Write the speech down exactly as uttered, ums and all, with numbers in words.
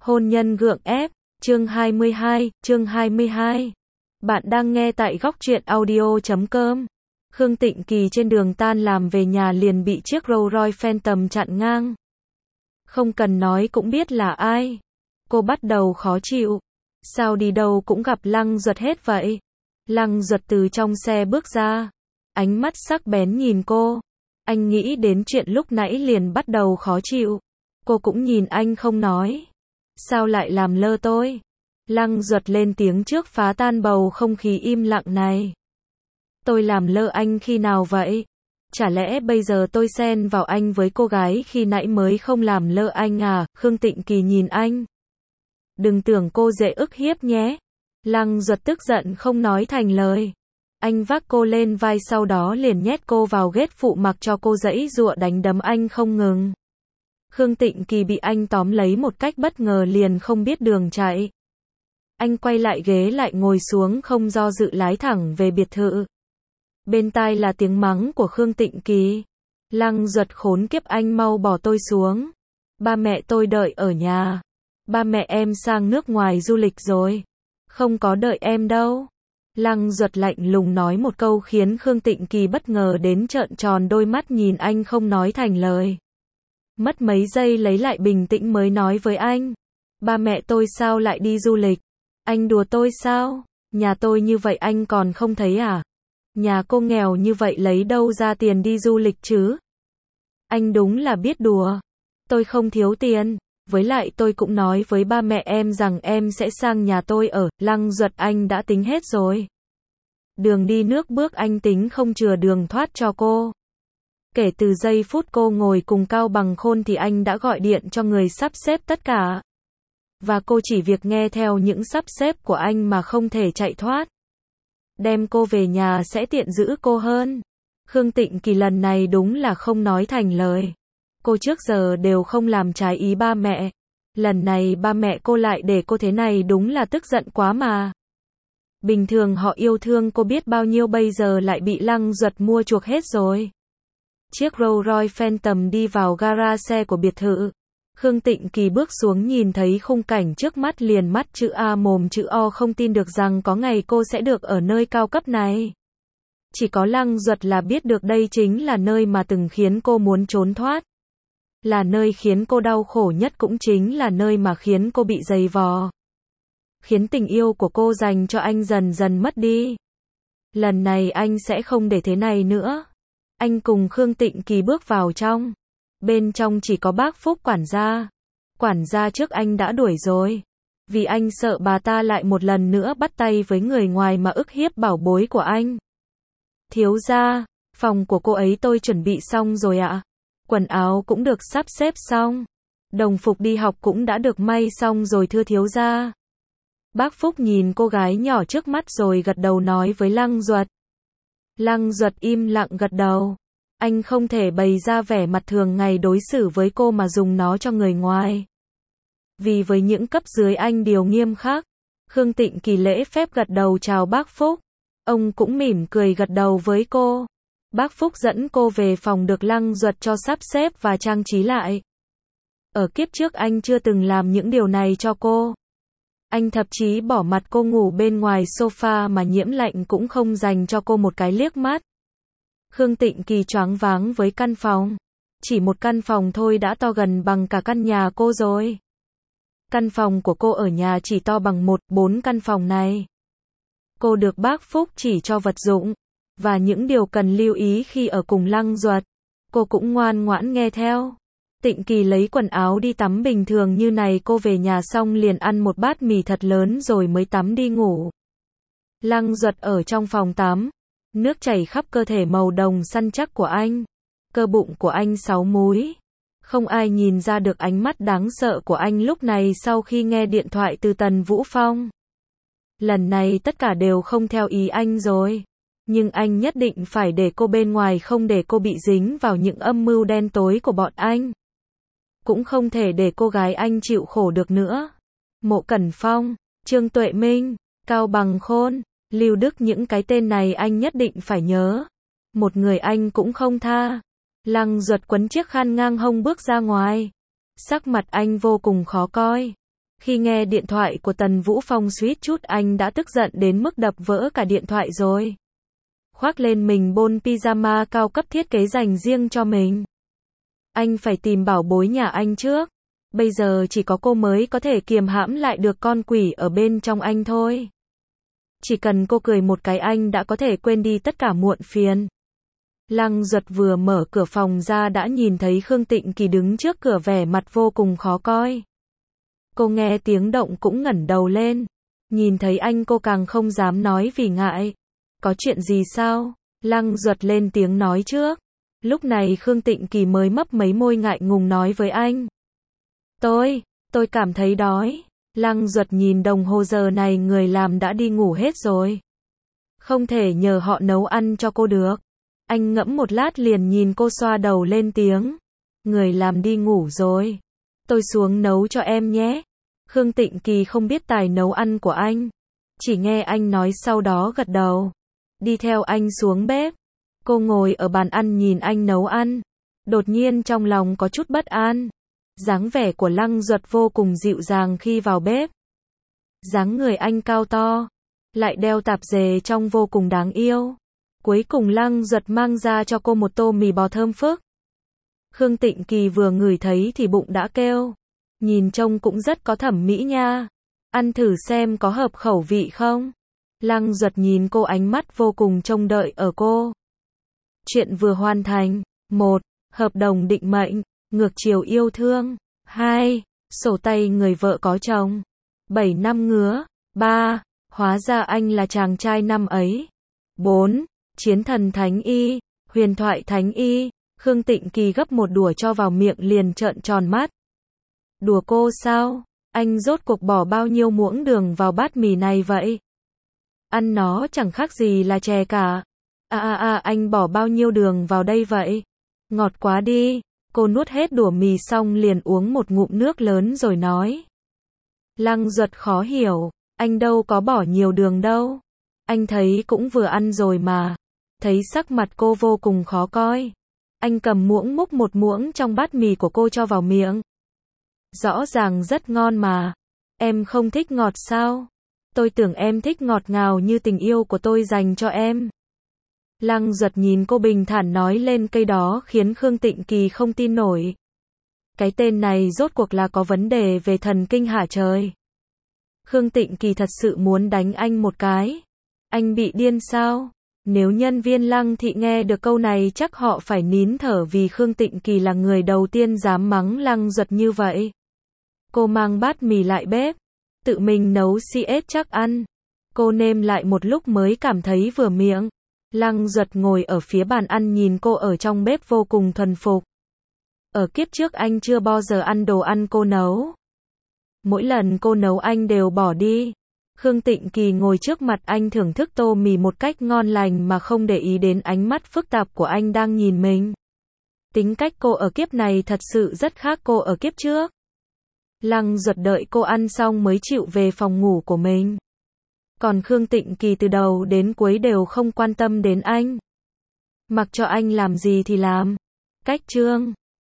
Hôn nhân gượng ép, chương hai mươi hai, chương hai mươi hai. Bạn đang nghe tại góc truyện audio chấm com. Khương Tịnh Kỳ trên đường tan làm về nhà liền bị chiếc Rolls Royce Phantom chặn ngang. Không cần nói cũng biết là ai. Cô bắt đầu khó chịu. Sao đi đâu cũng gặp Lăng Duật hết vậy? Lăng Duật từ trong xe bước ra. Ánh mắt sắc bén nhìn cô. Anh nghĩ đến chuyện lúc nãy liền bắt đầu khó chịu. Cô cũng nhìn anh không nói. Sao lại làm lơ tôi? Lăng Duật lên tiếng trước phá tan bầu không khí im lặng này. Tôi làm lơ anh khi nào vậy? Chả lẽ bây giờ tôi xen vào anh với cô gái khi nãy mới không làm lơ anh à? Khương Tịnh Kỳ nhìn anh. Đừng tưởng cô dễ ức hiếp nhé. Lăng Duật tức giận không nói thành lời. Anh vác cô lên vai sau đó liền nhét cô vào ghế phụ mặc cho cô giãy giụa đánh đấm anh không ngừng. Khương Tịnh Kỳ bị anh tóm lấy một cách bất ngờ liền không biết đường chạy. Anh quay lại ghế lại ngồi xuống không do dự lái thẳng về biệt thự. Bên tai là tiếng mắng của Khương Tịnh Kỳ. Lăng Duật khốn kiếp, anh mau bỏ tôi xuống. Ba mẹ tôi đợi ở nhà. Ba mẹ em sang nước ngoài du lịch rồi. Không có đợi em đâu. Lăng Duật lạnh lùng nói một câu khiến Khương Tịnh Kỳ bất ngờ đến trợn tròn đôi mắt nhìn anh không nói thành lời. Mất mấy giây lấy lại bình tĩnh mới nói với anh. Ba mẹ tôi sao lại đi du lịch? Anh đùa tôi sao? Nhà tôi như vậy anh còn không thấy à? Nhà cô nghèo như vậy lấy đâu ra tiền đi du lịch chứ? Anh đúng là biết đùa. Tôi không thiếu tiền. Với lại tôi cũng nói với ba mẹ em rằng em sẽ sang nhà tôi ở. Lăng Duật, anh đã tính hết rồi. Đường đi nước bước anh tính không chừa đường thoát cho cô. Kể từ giây phút cô ngồi cùng Cao Bằng Khôn thì anh đã gọi điện cho người sắp xếp tất cả. Và cô chỉ việc nghe theo những sắp xếp của anh mà không thể chạy thoát. Đem cô về nhà sẽ tiện giữ cô hơn. Khương Tịnh Kỳ lần này đúng là không nói thành lời. Cô trước giờ đều không làm trái ý ba mẹ. Lần này ba mẹ cô lại để cô thế này đúng là tức giận quá mà. Bình thường họ yêu thương cô biết bao nhiêu, bây giờ lại bị Lăng Duật mua chuộc hết rồi. Chiếc Rolls Royce Phantom đi vào gara xe của biệt thự. Khương Tịnh Kỳ bước xuống nhìn thấy khung cảnh trước mắt liền mắt chữ A mồm chữ O, không tin được rằng có ngày cô sẽ được ở nơi cao cấp này. Chỉ có Lăng Duật là biết được đây chính là nơi mà từng khiến cô muốn trốn thoát. Là nơi khiến cô đau khổ nhất, cũng chính là nơi mà khiến cô bị giày vò. Khiến tình yêu của cô dành cho anh dần dần mất đi. Lần này anh sẽ không để thế này nữa. Anh cùng Khương Tịnh Kỳ bước vào trong. Bên trong chỉ có bác Phúc quản gia. Quản gia trước anh đã đuổi rồi. Vì anh sợ bà ta lại một lần nữa bắt tay với người ngoài mà ức hiếp bảo bối của anh. Thiếu gia, phòng của cô ấy tôi chuẩn bị xong rồi ạ. Quần áo cũng được sắp xếp xong. Đồng phục đi học cũng đã được may xong rồi thưa thiếu gia. Bác Phúc nhìn cô gái nhỏ trước mắt rồi gật đầu nói với Lăng Duật. Lăng Duật im lặng gật đầu. Anh không thể bày ra vẻ mặt thường ngày đối xử với cô mà dùng nó cho người ngoài. Vì với những cấp dưới anh điều nghiêm khắc. Khương Tịnh Kỳ lễ phép gật đầu chào bác Phúc. Ông cũng mỉm cười gật đầu với cô. Bác Phúc dẫn cô về phòng được Lăng Duật cho sắp xếp và trang trí lại. Ở kiếp trước anh chưa từng làm những điều này cho cô. Anh thậm chí bỏ mặt cô ngủ bên ngoài sofa mà Nhiễm Lạnh cũng không dành cho cô một cái liếc mắt. Khương Tịnh Kỳ choáng váng với căn phòng. Chỉ một căn phòng thôi đã to gần bằng cả căn nhà cô rồi. Căn phòng của cô ở nhà chỉ to bằng một, bốn căn phòng này. Cô được bác Phúc chỉ cho vật dụng và những điều cần lưu ý khi ở cùng Lăng Duật. Cô cũng ngoan ngoãn nghe theo. Tịnh Kỳ lấy quần áo đi tắm, bình thường như này cô về nhà xong liền ăn một bát mì thật lớn rồi mới tắm đi ngủ. Lăng Duật ở trong phòng tắm. Nước chảy khắp cơ thể màu đồng săn chắc của anh. Cơ bụng của anh sáu múi. Không ai nhìn ra được ánh mắt đáng sợ của anh lúc này sau khi nghe điện thoại từ Tần Vũ Phong. Lần này tất cả đều không theo ý anh rồi. Nhưng anh nhất định phải để cô bên ngoài, không để cô bị dính vào những âm mưu đen tối của bọn anh. Cũng không thể để cô gái anh chịu khổ được nữa. Mộ Cẩn Phong, Trương Tuệ Minh, Cao Bằng Khôn, Lưu Đức, những cái tên này anh nhất định phải nhớ. Một người anh cũng không tha. Lăng Duật quấn chiếc khăn ngang hông bước ra ngoài. Sắc mặt anh vô cùng khó coi. Khi nghe điện thoại của Tần Vũ Phong suýt chút anh đã tức giận đến mức đập vỡ cả điện thoại rồi. Khoác lên mình bôn pyjama cao cấp thiết kế dành riêng cho mình. Anh phải tìm bảo bối nhà anh trước. Bây giờ chỉ có cô mới có thể kiềm hãm lại được con quỷ ở bên trong anh thôi. Chỉ cần cô cười một cái anh đã có thể quên đi tất cả muộn phiền. Lăng Duật vừa mở cửa phòng ra đã nhìn thấy Khương Tịnh Kỳ đứng trước cửa vẻ mặt vô cùng khó coi. Cô nghe tiếng động cũng ngẩng đầu lên. Nhìn thấy anh cô càng không dám nói vì ngại. Có chuyện gì sao? Lăng Duật lên tiếng nói trước. Lúc này Khương Tịnh Kỳ mới mấp mấy môi ngại ngùng nói với anh. Tôi, tôi cảm thấy đói. Lăng Duật nhìn đồng hồ giờ này người làm đã đi ngủ hết rồi. Không thể nhờ họ nấu ăn cho cô được. Anh ngẫm một lát liền nhìn cô xoa đầu lên tiếng. Người làm đi ngủ rồi. Tôi xuống nấu cho em nhé. Khương Tịnh Kỳ không biết tài nấu ăn của anh. Chỉ nghe anh nói sau đó gật đầu. Đi theo anh xuống bếp. Cô ngồi ở bàn ăn nhìn anh nấu ăn. Đột nhiên trong lòng có chút bất an. Dáng vẻ của Lăng Duật vô cùng dịu dàng khi vào bếp. Dáng người anh cao to. Lại đeo tạp dề trông vô cùng đáng yêu. Cuối cùng Lăng Duật mang ra cho cô một tô mì bò thơm phức. Khương Tịnh Kỳ vừa ngửi thấy thì bụng đã kêu. Nhìn trông cũng rất có thẩm mỹ nha. Ăn thử xem có hợp khẩu vị không? Lăng Duật nhìn cô ánh mắt vô cùng trông đợi ở cô. Chuyện vừa hoàn thành. một. Hợp đồng định mệnh. Ngược chiều yêu thương. hai. Sổ tay người vợ có chồng. bảy năm ngứa. ba. Hóa ra anh là chàng trai năm ấy. bốn. Chiến thần thánh y. Huyền thoại thánh y. Khương Tịnh Kỳ gấp một đũa cho vào miệng liền trợn tròn mắt. Đùa cô sao? Anh rốt cuộc bỏ bao nhiêu muỗng đường vào bát mì này vậy? Ăn nó chẳng khác gì là chè cả. À à à anh bỏ bao nhiêu đường vào đây vậy? Ngọt quá đi. Cô nuốt hết đũa mì xong liền uống một ngụm nước lớn rồi nói. Lăng Duật khó hiểu. Anh đâu có bỏ nhiều đường đâu. Anh thấy cũng vừa ăn rồi mà. Thấy sắc mặt cô vô cùng khó coi. Anh cầm muỗng múc một muỗng trong bát mì của cô cho vào miệng. Rõ ràng rất ngon mà. Em không thích ngọt sao? Tôi tưởng em thích ngọt ngào như tình yêu của tôi dành cho em. Lăng Duật nhìn cô bình thản nói lên cây đó khiến Khương Tịnh Kỳ không tin nổi. Cái tên này rốt cuộc là có vấn đề về thần kinh hả trời? Khương Tịnh Kỳ thật sự muốn đánh anh một cái. Anh bị điên sao? Nếu nhân viên Lăng Thị nghe được câu này chắc họ phải nín thở vì Khương Tịnh Kỳ là người đầu tiên dám mắng Lăng Duật như vậy. Cô mang bát mì lại bếp. Tự mình nấu xê ét chắc ăn. Cô nêm lại một lúc mới cảm thấy vừa miệng. Lăng Duật ngồi ở phía bàn ăn nhìn cô ở trong bếp vô cùng thuần phục. Ở kiếp trước anh chưa bao giờ ăn đồ ăn cô nấu. Mỗi lần cô nấu anh đều bỏ đi. Khương Tịnh Kỳ ngồi trước mặt anh thưởng thức tô mì một cách ngon lành mà không để ý đến ánh mắt phức tạp của anh đang nhìn mình. Tính cách cô ở kiếp này thật sự rất khác cô ở kiếp trước. Lăng Duật đợi cô ăn xong mới chịu về phòng ngủ của mình. Còn Khương Tịnh Kỳ từ đầu đến cuối đều không quan tâm đến anh. Mặc cho anh làm gì thì làm. Cách chương